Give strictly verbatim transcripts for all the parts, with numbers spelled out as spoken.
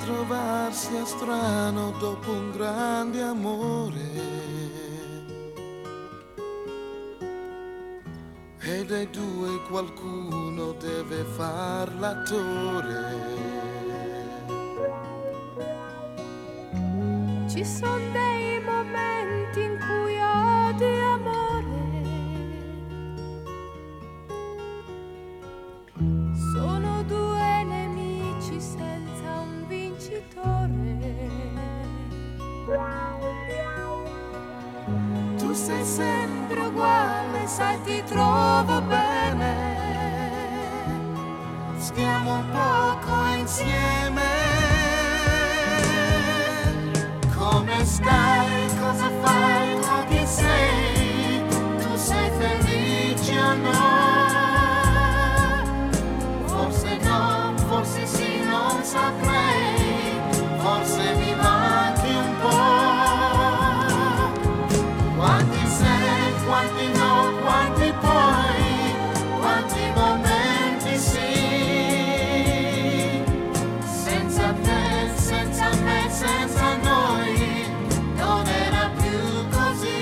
trovarsi è strano dopo un grande amore. E dai due qualcuno deve far l'attore. Ci sono dei momenti in cui odi amore. Sono due nemici senza un vincitore. Tu sei sempre uguale, sai ti trovo bene. Stiamo un poco insieme. Come stai? Cosa fai? Tu chi sei? Tu sei felice o no? Forse no, forse sì, non saprei. Forse mi manchi un po'. Quanti sei, quanti no, quanti poi, quanti momenti sì. Senza te, senza me, senza noi, non era più così.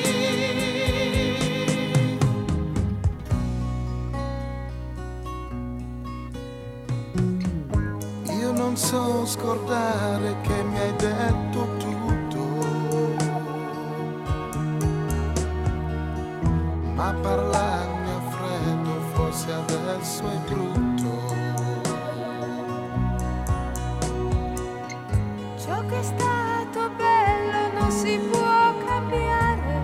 Io non so scordare che mi hai detto tutto, ma parlarne a freddo forse adesso è brutto. Ciò che è stato bello non si può cambiare.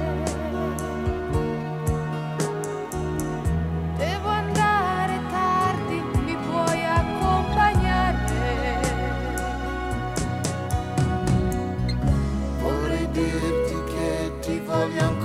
Devo andare tardi, mi puoi accompagnare. Vorrei dirti che ti voglio ancora.